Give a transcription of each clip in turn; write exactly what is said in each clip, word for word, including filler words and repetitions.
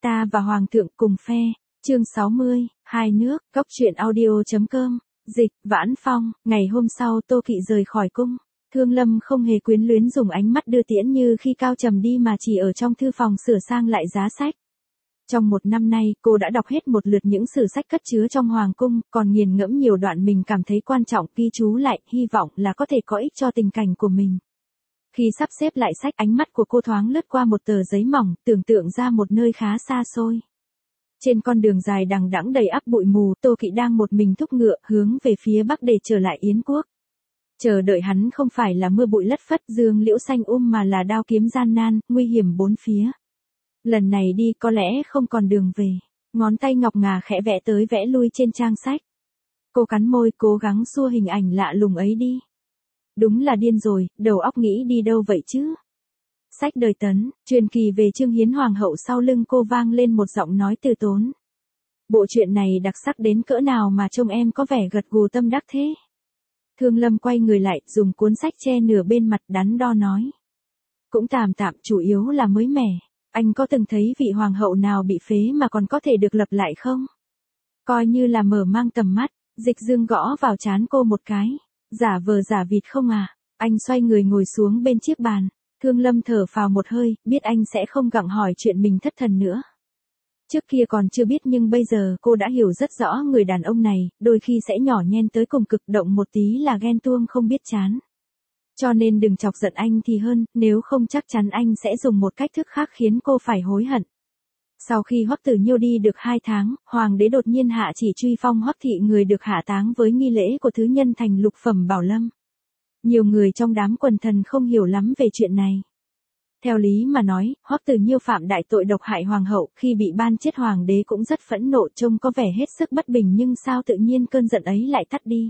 Ta và Hoàng thượng cùng phe. Chương sáu mươi, hai nước, góc truyện audio.com, dịch, Vãn Phong. Ngày hôm sau Tô Kỵ rời khỏi cung. Thương Lâm không hề quyến luyến dùng ánh mắt đưa tiễn như khi Cao Trầm đi mà chỉ ở trong thư phòng sửa sang lại giá sách. Trong một năm nay, cô đã đọc hết một lượt những sử sách cất chứa trong Hoàng cung, còn nghiền ngẫm nhiều đoạn mình cảm thấy quan trọng ghi chú lại, hy vọng là có thể có ích cho tình cảnh của mình. Khi sắp xếp lại sách, ánh mắt của cô thoáng lướt qua một tờ giấy mỏng, tưởng tượng ra một nơi khá xa xôi. Trên con đường dài đằng đẵng đầy ắp bụi mù, Tô Kỵ đang một mình thúc ngựa, hướng về phía bắc để trở lại Yến quốc. Chờ đợi hắn không phải là mưa bụi lất phất, dương liễu xanh um mà là đao kiếm gian nan, nguy hiểm bốn phía. Lần này đi có lẽ không còn đường về. Ngón tay ngọc ngà khẽ vẽ tới vẽ lui trên trang sách. Cô cắn môi cố gắng xua hình ảnh lạ lùng ấy đi. Đúng là điên rồi, đầu óc nghĩ đi đâu vậy chứ? Sách đời Tấn, truyền kỳ về Trương Hiến Hoàng hậu. Sau lưng cô vang lên một giọng nói từ tốn. Bộ truyện này đặc sắc đến cỡ nào mà trông em có vẻ gật gù tâm đắc thế? Thương Lâm quay người lại, dùng cuốn sách che nửa bên mặt, đắn đo nói. Cũng tạm tạm, chủ yếu là mới mẻ. Anh có từng thấy vị hoàng hậu nào bị phế mà còn có thể được lập lại không? Coi như là mở mang tầm mắt. Dịch Dương gõ vào trán cô một cái. Giả vờ giả vịt không à? Anh xoay người ngồi xuống bên chiếc bàn. Thương Lâm thở phào một hơi, biết anh sẽ không gặng hỏi chuyện mình thất thần nữa. Trước kia còn chưa biết nhưng bây giờ cô đã hiểu rất rõ người đàn ông này, đôi khi sẽ nhỏ nhen tới cùng cực, động một tí là ghen tuông không biết chán. Cho nên đừng chọc giận anh thì hơn, nếu không chắc chắn anh sẽ dùng một cách thức khác khiến cô phải hối hận. Sau khi Hoắc Tử Nhiêu đi được hai tháng, Hoàng đế đột nhiên hạ chỉ truy phong Hoắc thị người được hạ táng với nghi lễ của thứ nhân thành lục phẩm bảo lâm. Nhiều người trong đám quần thần không hiểu lắm về chuyện này. Theo lý mà nói, Hoắc Tử Nhiêu phạm đại tội độc hại hoàng hậu, khi bị ban chết hoàng đế cũng rất phẫn nộ, trông có vẻ hết sức bất bình, nhưng sao tự nhiên cơn giận ấy lại tắt đi.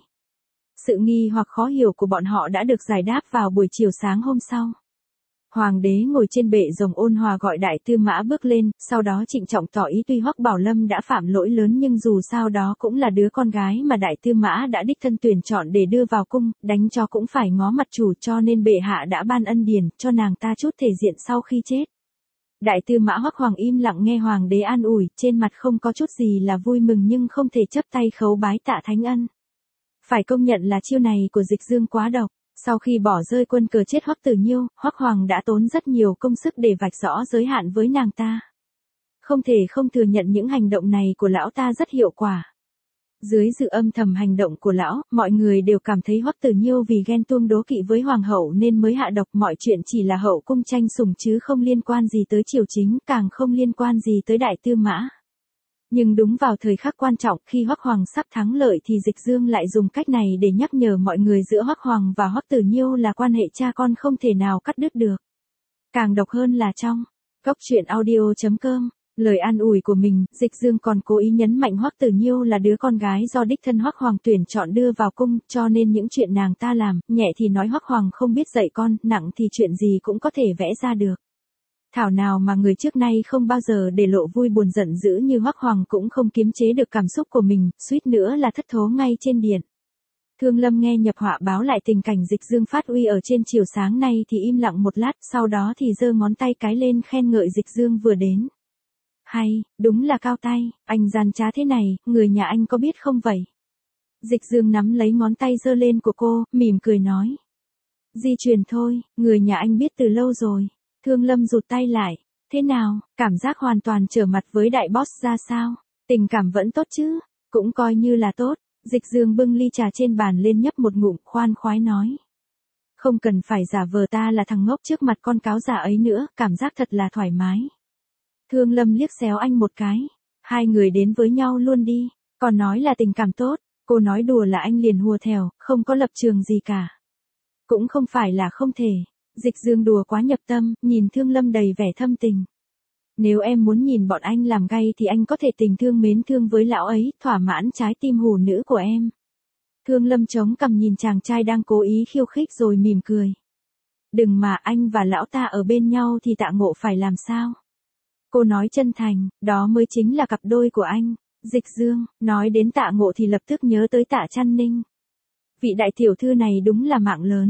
Sự nghi hoặc khó hiểu của bọn họ đã được giải đáp vào buổi chiều sáng hôm sau. Hoàng đế ngồi trên bệ rồng ôn hòa gọi Đại Tư Mã bước lên, sau đó trịnh trọng tỏ ý tuy Hoắc Bảo Lâm đã phạm lỗi lớn nhưng dù sao đó cũng là đứa con gái mà Đại Tư Mã đã đích thân tuyển chọn để đưa vào cung, đánh cho cũng phải ngó mặt chủ, cho nên bệ hạ đã ban ân điển cho nàng ta chút thể diện sau khi chết. Đại Tư Mã Hoắc Hoàng im lặng nghe hoàng đế an ủi, trên mặt không có chút gì là vui mừng nhưng không thể chấp tay khấu bái tạ thánh ân. Phải công nhận là chiêu này của Dịch Dương quá độc. Sau khi bỏ rơi quân cờ chết Hoắc Tử Nhiêu, Hoắc Hoàng đã tốn rất nhiều công sức để vạch rõ giới hạn với nàng ta. Không thể không thừa nhận những hành động này của lão ta rất hiệu quả. Dưới sự âm thầm hành động của lão, mọi người đều cảm thấy Hoắc Tử Nhiêu vì ghen tuông đố kỵ với hoàng hậu nên mới hạ độc, mọi chuyện chỉ là hậu cung tranh sủng chứ không liên quan gì tới triều chính, càng không liên quan gì tới Đại Tư Mã. Nhưng đúng vào thời khắc quan trọng, khi Hoắc Hoàng sắp thắng lợi thì Dịch Dương lại dùng cách này để nhắc nhở mọi người giữa Hoắc Hoàng và Hoắc Tử Nhiêu là quan hệ cha con không thể nào cắt đứt được. Càng độc hơn là trong góc truyện audio.com, lời an ủi của mình, Dịch Dương còn cố ý nhấn mạnh Hoắc Tử Nhiêu là đứa con gái do đích thân Hoắc Hoàng tuyển chọn đưa vào cung, cho nên những chuyện nàng ta làm, nhẹ thì nói Hoắc Hoàng không biết dạy con, nặng thì chuyện gì cũng có thể vẽ ra được. Thảo nào mà người trước nay không bao giờ để lộ vui buồn giận dữ như Hoắc Hoàng cũng không kiềm chế được cảm xúc của mình, suýt nữa là thất thố ngay trên điện. Thương Lâm nghe nhập họa báo lại tình cảnh Dịch Dương phát uy ở trên chiều sáng nay thì im lặng một lát, sau đó thì giơ ngón tay cái lên khen ngợi Dịch Dương vừa đến. Hay, đúng là cao tay, anh gian trá thế này, người nhà anh có biết không vậy? Dịch Dương nắm lấy ngón tay giơ lên của cô, mỉm cười nói. Di truyền thôi, người nhà anh biết từ lâu rồi. Thương Lâm rụt tay lại. Thế nào, cảm giác hoàn toàn trở mặt với đại boss ra sao? Tình cảm vẫn tốt chứ? Cũng coi như là tốt. Dịch Dương bưng ly trà trên bàn lên nhấp một ngụm, khoan khoái nói. Không cần phải giả vờ ta là thằng ngốc trước mặt con cáo già ấy nữa, cảm giác thật là thoải mái. Thương Lâm liếc xéo anh một cái. Hai người đến với nhau luôn đi. Còn nói là tình cảm tốt, cô nói đùa là anh liền hùa theo, không có lập trường gì cả. Cũng không phải là không thể. Dịch Dương đùa quá nhập tâm, nhìn Thương Lâm đầy vẻ thâm tình. Nếu em muốn nhìn bọn anh làm gay thì anh có thể tình thương mến thương với lão ấy, thỏa mãn trái tim hủ nữ của em. Thương Lâm chống cằm nhìn chàng trai đang cố ý khiêu khích rồi mỉm cười. Đừng mà, anh và lão ta ở bên nhau thì Tạ Ngộ phải làm sao? Cô nói chân thành, đó mới chính là cặp đôi của anh. Dịch Dương, nói đến Tạ Ngộ thì lập tức nhớ tới Tạ Trăn Ninh. Vị đại tiểu thư này đúng là mạng lớn.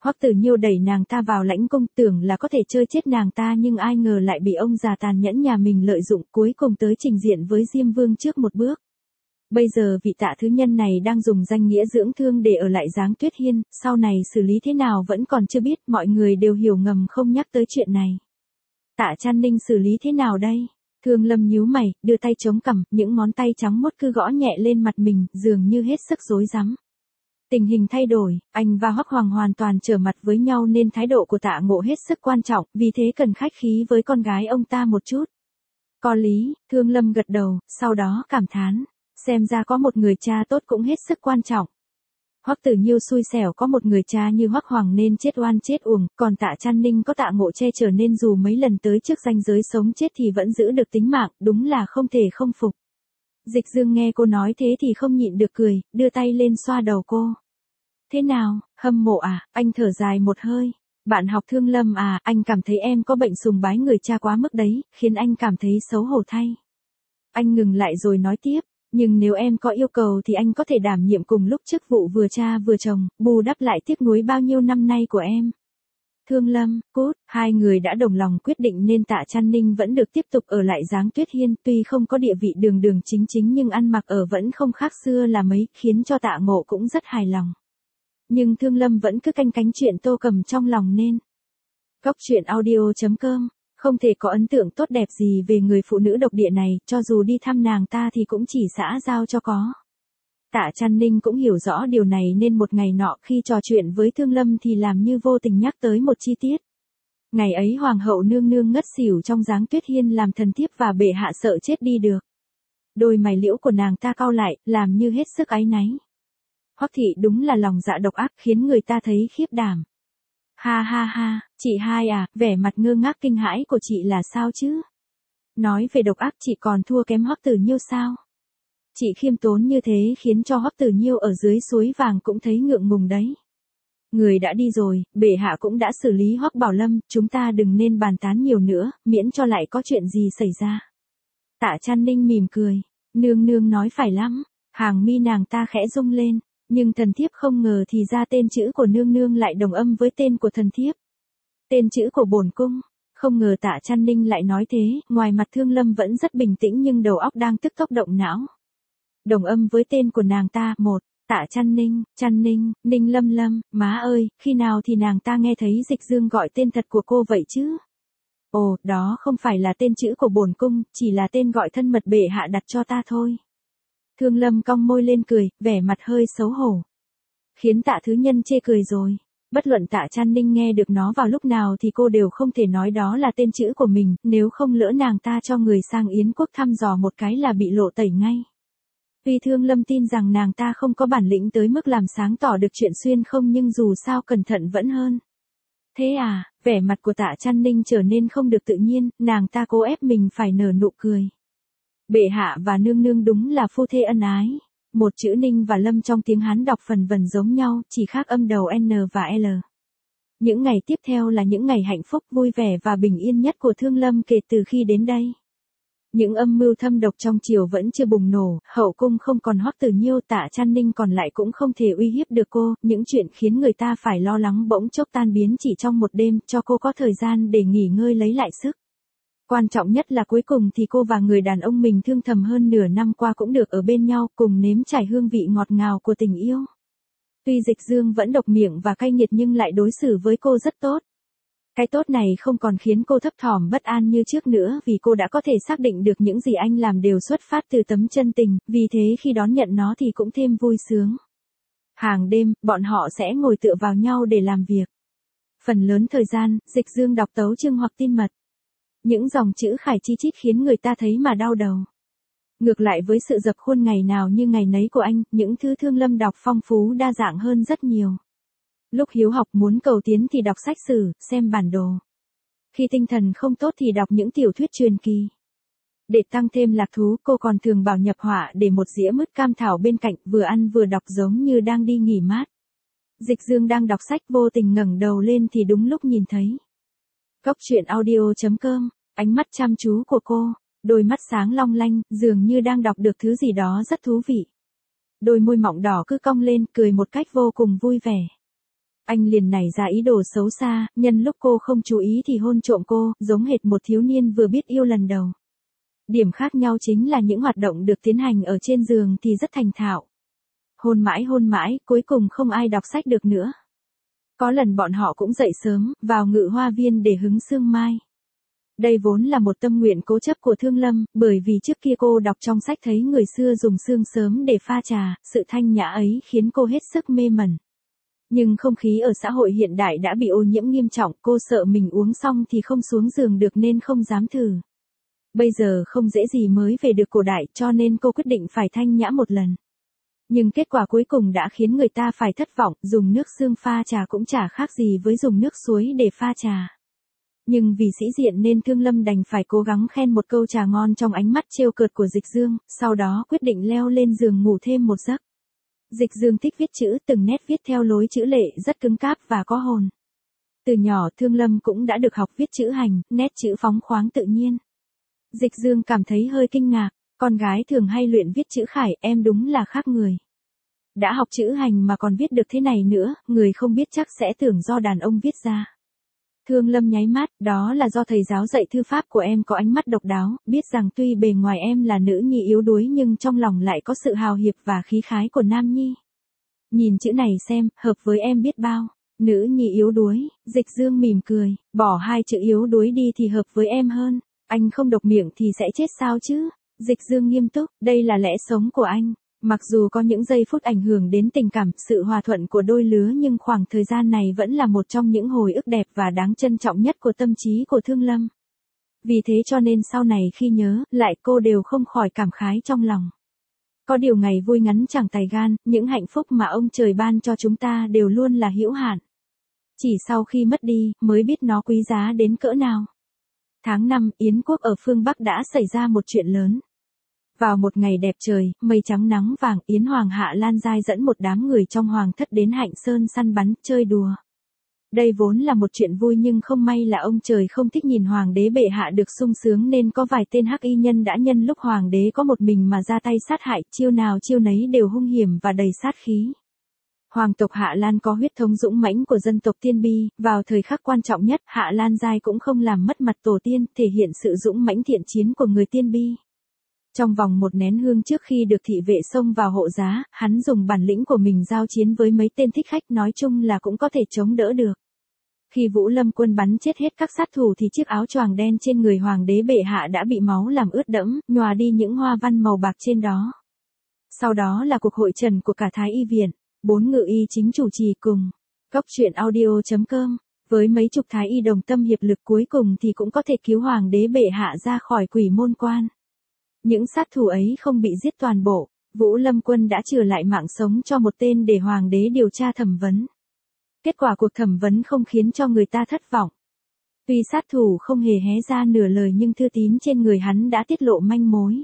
Hoắc Tử Nhiêu đẩy nàng ta vào lãnh cung, tưởng là có thể chơi chết nàng ta, nhưng ai ngờ lại bị ông già tàn nhẫn nhà mình lợi dụng, cuối cùng tới trình diện với Diêm Vương trước một bước. Bây giờ vị Tạ thứ nhân này đang dùng danh nghĩa dưỡng thương để ở lại Giáng Tuyết Hiên, sau này xử lý thế nào vẫn còn chưa biết, mọi người đều hiểu ngầm không nhắc tới chuyện này. Tạ Trăn Ninh xử lý thế nào đây? Thương Lâm nhíu mày, đưa tay chống cằm, những ngón tay trắng muốt cứ gõ nhẹ lên mặt mình, dường như hết sức rối rắm. Tình hình thay đổi, anh và Hoắc Hoàng hoàn toàn trở mặt với nhau nên thái độ của Tạ Ngộ hết sức quan trọng, vì thế cần khách khí với con gái ông ta một chút. Có lý, Thương Lâm gật đầu, sau đó cảm thán, xem ra có một người cha tốt cũng hết sức quan trọng. Hoắc Tử Nhiêu xui xẻo có một người cha như Hoắc Hoàng nên chết oan chết uổng, còn Tạ Trăn Ninh có Tạ Ngộ che chở nên dù mấy lần tới trước ranh giới sống chết thì vẫn giữ được tính mạng, đúng là không thể không phục. Dịch Dương nghe cô nói thế thì không nhịn được cười, đưa tay lên xoa đầu cô. Thế nào, hâm mộ à? Anh thở dài một hơi. Bạn học Thương Lâm à, anh cảm thấy em có bệnh sùng bái người cha quá mức đấy, khiến anh cảm thấy xấu hổ thay. Anh ngừng lại rồi nói tiếp, nhưng nếu em có yêu cầu thì anh có thể đảm nhiệm cùng lúc chức vụ vừa cha vừa chồng, bù đắp lại tiếc nuối bao nhiêu năm nay của em. Thương Lâm, cút, hai người đã đồng lòng quyết định nên Tạ Trăn Ninh vẫn được tiếp tục ở lại Giáng Tuyết Hiên, tuy không có địa vị đường đường chính chính nhưng ăn mặc ở vẫn không khác xưa là mấy, khiến cho Tạ Ngộ cũng rất hài lòng. Nhưng Thương Lâm vẫn cứ canh cánh chuyện Tô Cầm trong lòng nên. Góc truyện audio chấm com, không thể có ấn tượng tốt đẹp gì về người phụ nữ độc địa này, cho dù đi thăm nàng ta thì cũng chỉ xã giao cho có. Tạ Trăn Ninh cũng hiểu rõ điều này nên một ngày nọ khi trò chuyện với Thương Lâm thì làm như vô tình nhắc tới một chi tiết. Ngày ấy Hoàng hậu nương nương ngất xỉu trong Giáng Tuyết Hiên làm thần thiếp và bệ hạ sợ chết đi được. Đôi mày liễu của nàng ta cau lại, làm như hết sức áy náy. Hoắc thị đúng là lòng dạ độc ác, khiến người ta thấy khiếp đảm. Ha ha ha, chị hai à, vẻ mặt ngơ ngác kinh hãi của chị là sao chứ? Nói về độc ác chị còn thua kém Hoắc Tử Nhiêu sao? Chị khiêm tốn như thế khiến cho Hoắc Tử Nhiêu ở dưới suối vàng cũng thấy ngượng ngùng đấy. Người đã đi rồi, bệ hạ cũng đã xử lý Hoắc Bảo Lâm, chúng ta đừng nên bàn tán nhiều nữa, miễn cho lại có chuyện gì xảy ra. Tạ Trăn Ninh mỉm cười, nương nương nói phải lắm, hàng mi nàng ta khẽ rung lên, nhưng thần thiếp không ngờ thì ra tên chữ của nương nương lại đồng âm với tên của thần thiếp. Tên chữ của bổn cung. Không ngờ Tạ Trăn Ninh lại nói thế, ngoài mặt Thương Lâm vẫn rất bình tĩnh nhưng đầu óc đang tức tốc động não. Đồng âm với tên của nàng ta, một, Tạ Trăn Ninh, Trăn Ninh, Ninh Lâm Lâm, má ơi, khi nào thì nàng ta nghe thấy Dịch Dương gọi tên thật của cô vậy chứ? Ồ, đó không phải là tên chữ của bổn cung, chỉ là tên gọi thân mật bệ hạ đặt cho ta thôi. Thương Lâm cong môi lên cười, vẻ mặt hơi xấu hổ. Khiến Tạ thứ nhân chê cười rồi. Bất luận Tạ Trăn Ninh nghe được nó vào lúc nào thì cô đều không thể nói đó là tên chữ của mình, nếu không lỡ nàng ta cho người sang Yến quốc thăm dò một cái là bị lộ tẩy ngay. Tuy Thương Lâm tin rằng nàng ta không có bản lĩnh tới mức làm sáng tỏ được chuyện xuyên không nhưng dù sao cẩn thận vẫn hơn. Thế à, vẻ mặt của Tạ Trăn Ninh trở nên không được tự nhiên, nàng ta cố ép mình phải nở nụ cười. Bệ hạ và nương nương đúng là phu thê ân ái. Một chữ Ninh và Lâm trong tiếng Hán đọc phần vần giống nhau, chỉ khác âm đầu N và L. Những ngày tiếp theo là những ngày hạnh phúc, vui vẻ và bình yên nhất của Thương Lâm kể từ khi đến đây. Những âm mưu thâm độc trong triều vẫn chưa bùng nổ, hậu cung không còn Hoắc Tử Nhiêu, Tạ Trăn Ninh còn lại cũng không thể uy hiếp được cô, những chuyện khiến người ta phải lo lắng bỗng chốc tan biến chỉ trong một đêm, cho cô có thời gian để nghỉ ngơi lấy lại sức. Quan trọng nhất là cuối cùng thì cô và người đàn ông mình thương thầm hơn nửa năm qua cũng được ở bên nhau, cùng nếm trải hương vị ngọt ngào của tình yêu. Tuy Dịch Dương vẫn độc miệng và cay nghiệt nhưng lại đối xử với cô rất tốt. Cái tốt này không còn khiến cô thấp thỏm bất an như trước nữa vì cô đã có thể xác định được những gì anh làm đều xuất phát từ tấm chân tình, vì thế khi đón nhận nó thì cũng thêm vui sướng. Hàng đêm, bọn họ sẽ ngồi tựa vào nhau để làm việc. Phần lớn thời gian, Dịch Dương đọc tấu chương hoặc tin mật. Những dòng chữ khải chi chít khiến người ta thấy mà đau đầu. Ngược lại với sự dập khuôn ngày nào như ngày nấy của anh, những thứ Thương Lâm đọc phong phú đa dạng hơn rất nhiều. Lúc hiếu học muốn cầu tiến thì đọc sách sử, xem bản đồ. Khi tinh thần không tốt thì đọc những tiểu thuyết truyền kỳ. Để tăng thêm lạc thú, cô còn thường bảo nhập họa để một dĩa mứt cam thảo bên cạnh, vừa ăn vừa đọc giống như đang đi nghỉ mát. Dịch Dương đang đọc sách vô tình ngẩng đầu lên thì đúng lúc nhìn thấy. Góc truyện audio chấm com, ánh mắt chăm chú của cô, đôi mắt sáng long lanh, dường như đang đọc được thứ gì đó rất thú vị. Đôi môi mọng đỏ cứ cong lên, cười một cách vô cùng vui vẻ. Anh liền nảy ra ý đồ xấu xa, nhân lúc cô không chú ý thì hôn trộm cô, giống hệt một thiếu niên vừa biết yêu lần đầu. Điểm khác nhau chính là những hoạt động được tiến hành ở trên giường thì rất thành thạo. Hôn mãi hôn mãi, cuối cùng không ai đọc sách được nữa. Có lần bọn họ cũng dậy sớm, vào ngự hoa viên để hứng sương mai. Đây vốn là một tâm nguyện cố chấp của Thương Lâm, bởi vì trước kia cô đọc trong sách thấy người xưa dùng sương sớm để pha trà, sự thanh nhã ấy khiến cô hết sức mê mẩn. Nhưng không khí ở xã hội hiện đại đã bị ô nhiễm nghiêm trọng, cô sợ mình uống xong thì không xuống giường được nên không dám thử. Bây giờ không dễ gì mới về được cổ đại cho nên cô quyết định phải thanh nhã một lần. Nhưng kết quả cuối cùng đã khiến người ta phải thất vọng, dùng nước sương pha trà cũng chả khác gì với dùng nước suối để pha trà. Nhưng vì sĩ diện nên Thương Lâm đành phải cố gắng khen một câu trà ngon trong ánh mắt trêu cợt của Dịch Dương, sau đó quyết định leo lên giường ngủ thêm một giấc. Dịch Dương thích viết chữ, từng nét viết theo lối chữ lệ rất cứng cáp và có hồn. Từ nhỏ Thương Lâm cũng đã được học viết chữ hành, nét chữ phóng khoáng tự nhiên. Dịch Dương cảm thấy hơi kinh ngạc, con gái thường hay luyện viết chữ khải, em đúng là khác người. Đã học chữ hành mà còn viết được thế này nữa, người không biết chắc sẽ tưởng do đàn ông viết ra. Thương Lâm nháy mắt, đó là do thầy giáo dạy thư pháp của em có ánh mắt độc đáo, biết rằng tuy bề ngoài em là nữ nhi yếu đuối nhưng trong lòng lại có sự hào hiệp và khí khái của nam nhi. Nhìn chữ này xem, hợp với em biết bao. Nữ nhi yếu đuối, Dịch Dương mỉm cười, bỏ hai chữ yếu đuối đi thì hợp với em hơn. Anh không độc miệng thì sẽ chết sao chứ? Dịch Dương nghiêm túc, đây là lẽ sống của anh. Mặc dù có những giây phút ảnh hưởng đến tình cảm, sự hòa thuận của đôi lứa nhưng khoảng thời gian này vẫn là một trong những hồi ức đẹp và đáng trân trọng nhất của tâm trí của Thương Lâm. Vì thế cho nên sau này khi nhớ, lại cô đều không khỏi cảm khái trong lòng. Có điều ngày vui ngắn chẳng tày gan, những hạnh phúc mà ông trời ban cho chúng ta đều luôn là hữu hạn. Chỉ sau khi mất đi, mới biết nó quý giá đến cỡ nào. Tháng năm, Yến quốc ở phương Bắc đã xảy ra một chuyện lớn. Vào một ngày đẹp trời, mây trắng nắng vàng, Yến Hoàng Hạ Lan Giai dẫn một đám người trong hoàng thất đến Hạnh Sơn săn bắn, chơi đùa. Đây vốn là một chuyện vui nhưng không may là ông trời không thích nhìn hoàng đế bệ hạ được sung sướng nên có vài tên hắc y nhân đã nhân lúc hoàng đế có một mình mà ra tay sát hại, chiêu nào chiêu nấy đều hung hiểm và đầy sát khí. Hoàng tộc Hạ Lan có huyết thống dũng mãnh của dân tộc Tiên Bi, vào thời khắc quan trọng nhất, Hạ Lan Giai cũng không làm mất mặt tổ tiên, thể hiện sự dũng mãnh thiện chiến của người Tiên Bi. Trong vòng một nén hương trước khi được thị vệ xông vào hộ giá, hắn dùng bản lĩnh của mình giao chiến với mấy tên thích khách, nói chung là cũng có thể chống đỡ được. Khi Vũ Lâm quân bắn chết hết các sát thủ thì chiếc áo choàng đen trên người hoàng đế bệ hạ đã bị máu làm ướt đẫm, nhòa đi những hoa văn màu bạc trên đó. Sau đó là cuộc hội trần của cả Thái Y viện, bốn ngự y chính chủ trì cùng. Góc truyện audio chấm com, với mấy chục Thái Y đồng tâm hiệp lực cuối cùng thì cũng có thể cứu hoàng đế bệ hạ ra khỏi quỷ môn quan. Những sát thủ ấy không bị giết toàn bộ, Vũ Lâm quân đã trừ lại mạng sống cho một tên để hoàng đế điều tra thẩm vấn. Kết quả cuộc thẩm vấn không khiến cho người ta thất vọng. Tuy sát thủ không hề hé ra nửa lời nhưng thư tín trên người hắn đã tiết lộ manh mối.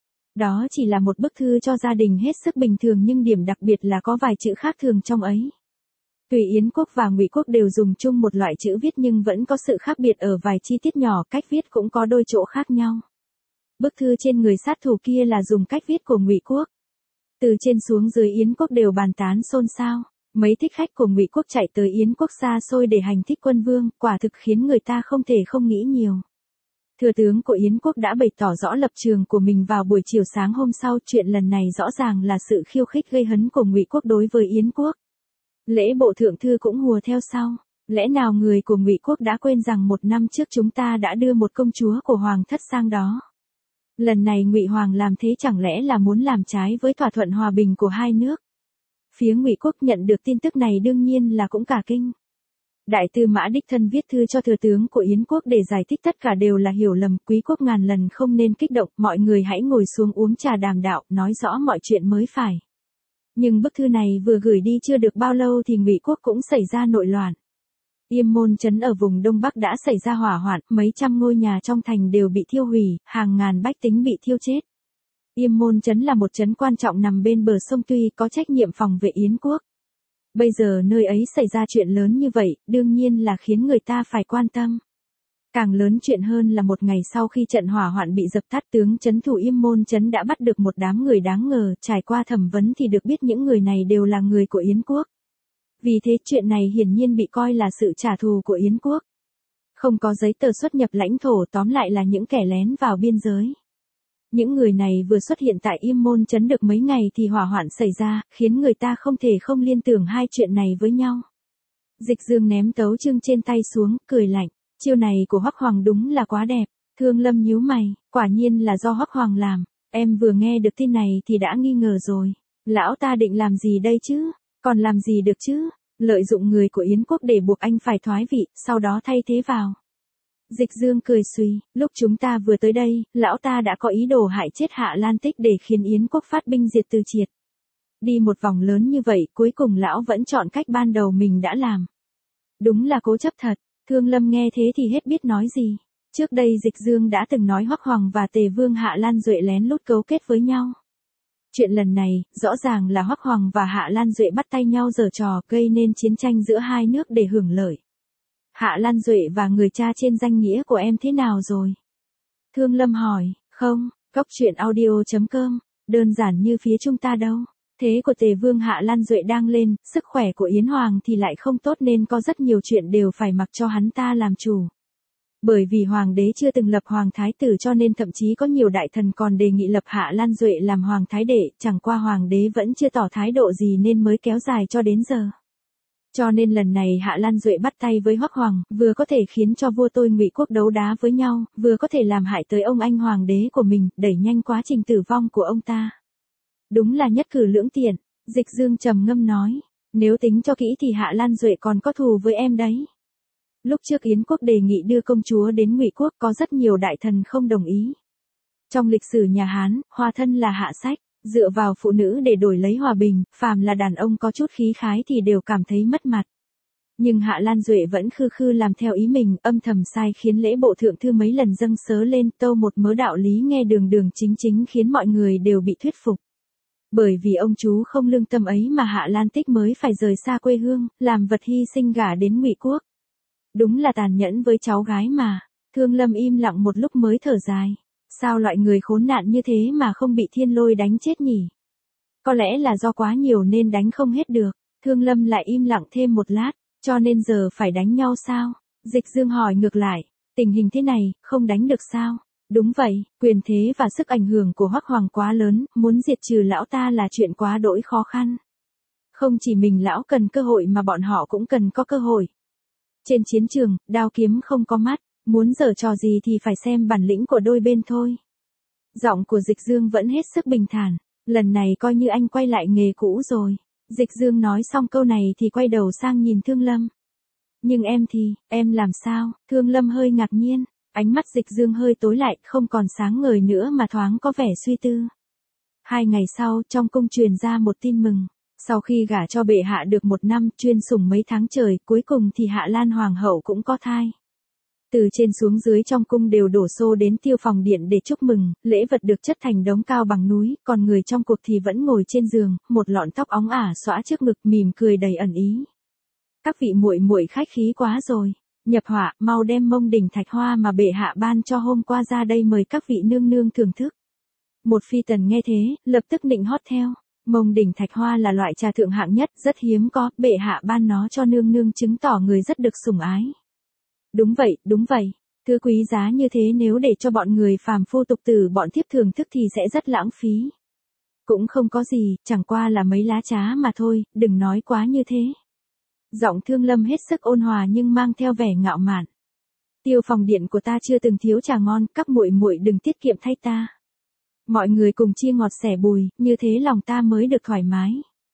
Đó chỉ là một bức thư cho gia đình hết sức bình thường nhưng điểm đặc biệt là có vài chữ khác thường trong ấy. Tuy Yến quốc và Ngụy quốc đều dùng chung một loại chữ viết nhưng vẫn có sự khác biệt ở vài chi tiết nhỏ, cách viết cũng có đôi chỗ khác nhau. Bức thư trên người sát thủ kia là dùng cách viết của Ngụy quốc. Từ trên xuống dưới Yến quốc đều bàn tán xôn xao. Mấy thích khách của Ngụy quốc chạy tới Yến quốc xa xôi để hành thích quân vương, quả thực khiến người ta không thể không nghĩ nhiều. Thừa tướng của Yến quốc đã bày tỏ rõ lập trường của mình vào buổi chiều sáng hôm sau, chuyện lần này rõ ràng là sự khiêu khích gây hấn của Ngụy quốc đối với Yến quốc. Lễ bộ thượng thư cũng hùa theo sau. Lẽ nào người của Ngụy quốc đã quên rằng một năm trước chúng ta đã đưa một công chúa của hoàng thất sang đó? Lần này Ngụy hoàng làm thế chẳng lẽ là muốn làm trái với thỏa thuận hòa bình của hai nước? Phía Ngụy quốc nhận được tin tức này đương nhiên là cũng cả kinh. Đại tư mã đích thân viết thư cho thừa tướng của Yến quốc để giải thích tất cả đều là hiểu lầm, quý quốc ngàn lần không nên kích động, mọi người hãy ngồi xuống uống trà đàm đạo, nói rõ mọi chuyện mới phải. Nhưng bức thư này vừa gửi đi chưa được bao lâu thì Ngụy quốc cũng xảy ra nội loạn. Yêm Môn trấn ở vùng Đông Bắc đã xảy ra hỏa hoạn, mấy trăm ngôi nhà trong thành đều bị thiêu hủy, hàng ngàn bách tính bị thiêu chết. Yêm Môn trấn là một trấn quan trọng nằm bên bờ sông Tuy, có trách nhiệm phòng vệ Yến quốc. Bây giờ nơi ấy xảy ra chuyện lớn như vậy, đương nhiên là khiến người ta phải quan tâm. Càng lớn chuyện hơn là một ngày sau khi trận hỏa hoạn bị dập tắt, tướng trấn thủ Yêm Môn trấn đã bắt được một đám người đáng ngờ, trải qua thẩm vấn thì được biết những người này đều là người của Yến quốc. Vì thế chuyện này hiển nhiên bị coi là sự trả thù của Yến quốc. Không có giấy tờ xuất nhập lãnh thổ, tóm lại là những kẻ lén vào biên giới. Những người này vừa xuất hiện tại Yêm Môn Trấn được mấy ngày thì hỏa hoạn xảy ra, khiến người ta không thể không liên tưởng hai chuyện này với nhau. Dịch Dương ném tấu chương trên tay xuống, cười lạnh. Chiêu này của Hoắc Hoàng đúng là quá đẹp. Thương Lâm nhíu mày, quả nhiên là do Hoắc Hoàng làm. Em vừa nghe được tin này thì đã nghi ngờ rồi. Lão ta định làm gì đây chứ? Còn làm gì được chứ? Lợi dụng người của Yến quốc để buộc anh phải thoái vị, sau đó thay thế vào. Dịch Dương cười suy, lúc chúng ta vừa tới đây, lão ta đã có ý đồ hại chết Hạ Lan Tích để khiến Yến quốc phát binh diệt Từ Triệt. Đi một vòng lớn như vậy, cuối cùng lão vẫn chọn cách ban đầu mình đã làm. Đúng là cố chấp thật. Thương Lâm nghe thế thì hết biết nói gì. Trước đây Dịch Dương đã từng nói Hoắc Hoàng và Tề Vương Hạ Lan Duệ lén lút cấu kết với nhau. Chuyện lần này, rõ ràng là Hoắc Hoàng và Hạ Lan Duệ bắt tay nhau giở trò, gây nên chiến tranh giữa hai nước để hưởng lợi. Hạ Lan Duệ và người cha trên danh nghĩa của em thế nào rồi? Thương Lâm hỏi. Không, Cóc truyện audio chấm com, đơn giản như phía chúng ta đâu. Thế của Tề Vương Hạ Lan Duệ đang lên, sức khỏe của Yến Hoàng thì lại không tốt nên có rất nhiều chuyện đều phải mặc cho hắn ta làm chủ. Bởi vì Hoàng đế chưa từng lập Hoàng Thái Tử cho nên thậm chí có nhiều đại thần còn đề nghị lập Hạ Lan Duệ làm Hoàng Thái Đệ, chẳng qua Hoàng đế vẫn chưa tỏ thái độ gì nên mới kéo dài cho đến giờ. Cho nên lần này Hạ Lan Duệ bắt tay với Hoắc Hoàng, vừa có thể khiến cho vua tôi Ngụy quốc đấu đá với nhau, vừa có thể làm hại tới ông anh Hoàng đế của mình, đẩy nhanh quá trình tử vong của ông ta. Đúng là nhất cử lưỡng tiện, Dịch Dương trầm ngâm nói. Nếu tính cho kỹ thì Hạ Lan Duệ còn có thù với em đấy. Lúc trước Yến quốc đề nghị đưa công chúa đến Ngụy quốc có rất nhiều đại thần không đồng ý. Trong lịch sử nhà Hán, hòa thân là hạ sách, dựa vào phụ nữ để đổi lấy hòa bình, phàm là đàn ông có chút khí khái thì đều cảm thấy mất mặt. Nhưng Hạ Lan Duệ vẫn khư khư làm theo ý mình, âm thầm sai khiến lễ bộ thượng thư mấy lần dâng sớ lên, tâu một mớ đạo lý nghe đường đường chính chính khiến mọi người đều bị thuyết phục. Bởi vì ông chú không lương tâm ấy mà Hạ Lan Tích mới phải rời xa quê hương, làm vật hy sinh gả đến Ngụy quốc. Đúng là tàn nhẫn với cháu gái mà. Thương Lâm im lặng một lúc mới thở dài. Sao loại người khốn nạn như thế mà không bị thiên lôi đánh chết nhỉ? Có lẽ là do quá nhiều nên đánh không hết được. Thương Lâm lại im lặng thêm một lát, cho nên giờ phải đánh nhau sao? Dịch Dương hỏi ngược lại, tình hình thế này, không đánh được sao? Đúng vậy, quyền thế và sức ảnh hưởng của Hoắc Hoàng quá lớn, muốn diệt trừ lão ta là chuyện quá đỗi khó khăn. Không chỉ mình lão cần cơ hội mà bọn họ cũng cần có cơ hội. Trên chiến trường, đao kiếm không có mắt, muốn giở trò gì thì phải xem bản lĩnh của đôi bên thôi. Giọng của Dịch Dương vẫn hết sức bình thản, lần này coi như anh quay lại nghề cũ rồi. Dịch Dương nói xong câu này thì quay đầu sang nhìn Thương Lâm. Nhưng em thì, em làm sao? Thương Lâm hơi ngạc nhiên. Ánh mắt Dịch Dương hơi tối lại, không còn sáng ngời nữa mà thoáng có vẻ suy tư. Hai ngày sau, trong cung truyền ra một tin mừng. Sau khi gả cho bệ hạ được một năm, chuyên sủng mấy tháng trời, cuối cùng thì Hạ Lan Hoàng hậu cũng có thai. Từ trên xuống dưới trong cung đều đổ xô đến Tiêu Phòng Điện để chúc mừng, lễ vật được chất thành đống cao bằng núi, còn người trong cuộc thì vẫn ngồi trên giường, một lọn tóc óng ả xõa trước ngực, mỉm cười đầy ẩn ý. Các vị muội muội khách khí quá rồi. Nhập họa, mau đem mông đỉnh thạch hoa mà bệ hạ ban cho hôm qua ra đây mời các vị nương nương thưởng thức. Một phi tần nghe thế, lập tức định hót theo. Mông đỉnh thạch hoa là loại trà thượng hạng nhất, rất hiếm có, bệ hạ ban nó cho nương nương chứng tỏ người rất được sủng ái. Đúng vậy, đúng vậy. Thứ quý giá như thế nếu để cho bọn người phàm phu tục tử bọn thiếp thưởng thức thì sẽ rất lãng phí. Cũng không có gì, chẳng qua là mấy lá trá mà thôi, đừng nói quá như thế. Giọng Thương Lâm hết sức ôn hòa nhưng mang theo vẻ ngạo mạn. Tiêu Phòng Điện của ta chưa từng thiếu trà ngon, các muội muội đừng tiết kiệm thay ta. Mọi người cùng chia ngọt sẻ bùi, như thế lòng ta mới được thoải mái.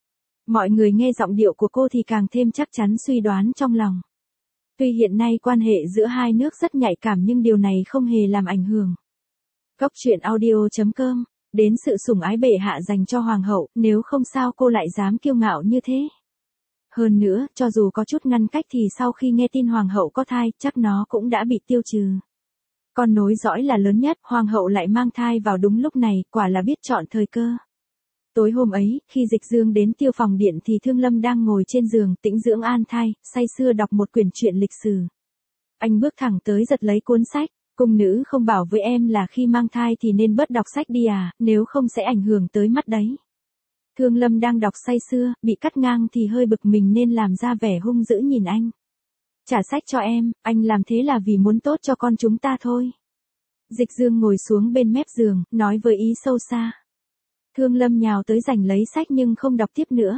Mọi người nghe giọng điệu của cô thì càng thêm chắc chắn suy đoán trong lòng. Tuy hiện nay quan hệ giữa hai nước rất nhạy cảm nhưng điều này không hề làm ảnh hưởng. Cóc truyện audio chấm com, đến sự sủng ái bệ hạ dành cho hoàng hậu, nếu không sao cô lại dám kiêu ngạo như thế. Hơn nữa, cho dù có chút ngăn cách thì sau khi nghe tin hoàng hậu có thai, chắc nó cũng đã bị tiêu trừ. Con nối dõi là lớn nhất, hoàng hậu lại mang thai vào đúng lúc này, quả là biết chọn thời cơ. Tối hôm ấy, khi Dịch Dương đến Tiêu Phòng Điện thì Thương Lâm đang ngồi trên giường, tĩnh dưỡng an thai, say sưa đọc một quyển truyện lịch sử. Anh bước thẳng tới giật lấy cuốn sách, cung nữ không bảo với em là khi mang thai thì nên bớt đọc sách đi à, nếu không sẽ ảnh hưởng tới mắt đấy. Thương Lâm đang đọc say sưa, bị cắt ngang thì hơi bực mình nên làm ra vẻ hung dữ nhìn anh. Trả sách cho em, anh làm thế là vì muốn tốt cho con chúng ta thôi. Dịch Dương ngồi xuống bên mép giường, nói với ý sâu xa. Thương Lâm nhào tới giành lấy sách nhưng không đọc tiếp nữa.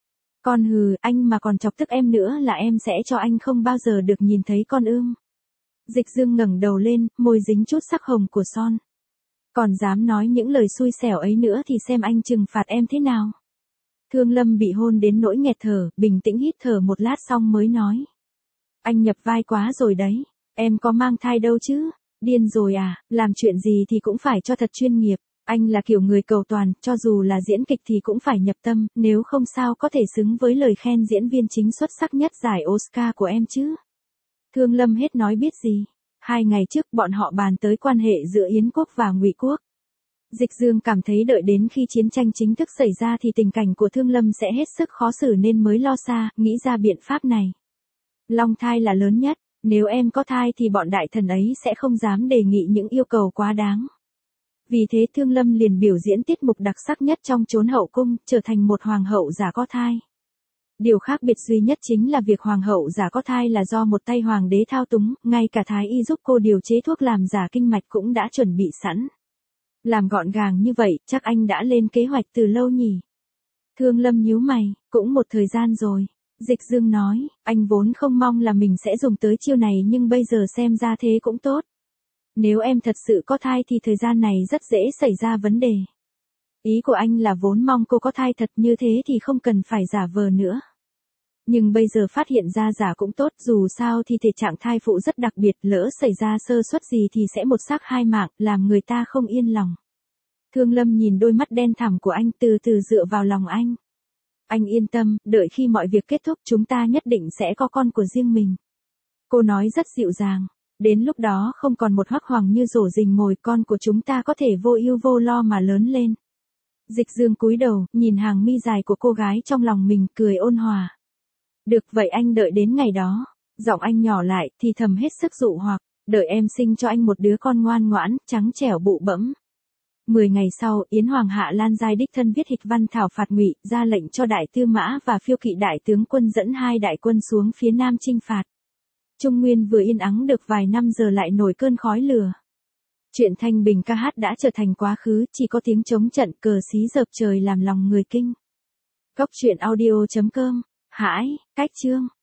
Con hừ, anh mà còn chọc tức em nữa là em sẽ cho anh không bao giờ được nhìn thấy con ương. Dịch Dương ngẩng đầu lên, môi dính chút sắc hồng của son. Còn dám nói những lời xui xẻo ấy nữa thì xem anh trừng phạt em thế nào. Thương Lâm bị hôn đến nỗi nghẹt thở, bình tĩnh hít thở một lát xong mới nói. Anh nhập vai quá rồi đấy, em có mang thai đâu chứ, điên rồi à, làm chuyện gì thì cũng phải cho thật chuyên nghiệp. Anh là kiểu người cầu toàn, cho dù là diễn kịch thì cũng phải nhập tâm, nếu không sao có thể xứng với lời khen diễn viên chính xuất sắc nhất giải Oscar của em chứ. Thương Lâm hết nói biết gì. Hai ngày trước bọn họ bàn tới quan hệ giữa Yến quốc và Ngụy quốc. Dịch Dương cảm thấy đợi đến khi chiến tranh chính thức xảy ra thì tình cảnh của Thương Lâm sẽ hết sức khó xử nên mới lo xa, nghĩ ra biện pháp này. Long thai là lớn nhất, nếu em có thai thì bọn đại thần ấy sẽ không dám đề nghị những yêu cầu quá đáng. Vì thế Thương Lâm liền biểu diễn tiết mục đặc sắc nhất trong chốn hậu cung, trở thành một hoàng hậu giả có thai. Điều khác biệt duy nhất chính là việc hoàng hậu giả có thai là do một tay hoàng đế thao túng, ngay cả thái y giúp cô điều chế thuốc làm giả kinh mạch cũng đã chuẩn bị sẵn. Làm gọn gàng như vậy, chắc anh đã lên kế hoạch từ lâu nhỉ? Thương Lâm nhíu mày, cũng một thời gian rồi. Dịch Dương nói, anh vốn không mong là mình sẽ dùng tới chiêu này nhưng bây giờ xem ra thế cũng tốt. Nếu em thật sự có thai thì thời gian này rất dễ xảy ra vấn đề. Ý của anh là vốn mong cô có thai thật, như thế thì không cần phải giả vờ nữa. Nhưng bây giờ phát hiện ra giả cũng tốt, dù sao thì thể trạng thai phụ rất đặc biệt, lỡ xảy ra sơ suất gì thì sẽ một xác hai mạng, làm người ta không yên lòng. Thương Lâm nhìn đôi mắt đen thẳm của anh, từ từ dựa vào lòng anh. Anh yên tâm, đợi khi mọi việc kết thúc chúng ta nhất định sẽ có con của riêng mình. Cô nói rất dịu dàng. Đến lúc đó không còn một Hoắc Hoàng như rổ rình mồi, con của chúng ta có thể vô ưu vô lo mà lớn lên. Dịch Dương cúi đầu, nhìn hàng mi dài của cô gái trong lòng mình, cười ôn hòa. Được vậy anh đợi đến ngày đó. Giọng anh nhỏ lại, thì thầm hết sức dụ hoặc, đợi em sinh cho anh một đứa con ngoan ngoãn, trắng trẻo bụ bẫm. Mười ngày sau, Yến Hoàng hạ Lan Giai đích thân viết hịch văn thảo phạt Ngụy, ra lệnh cho Đại Tư Mã và Phiêu Kỵ đại tướng quân dẫn hai đại quân xuống phía nam chinh phạt. Trung Nguyên vừa yên ắng được vài năm giờ lại nổi cơn khói lửa. Chuyện thanh bình ca hát đã trở thành quá khứ, chỉ có tiếng trống trận cờ xí dợp trời làm lòng người kinh. Góc truyện audio chấm com. Hãi, cách chương.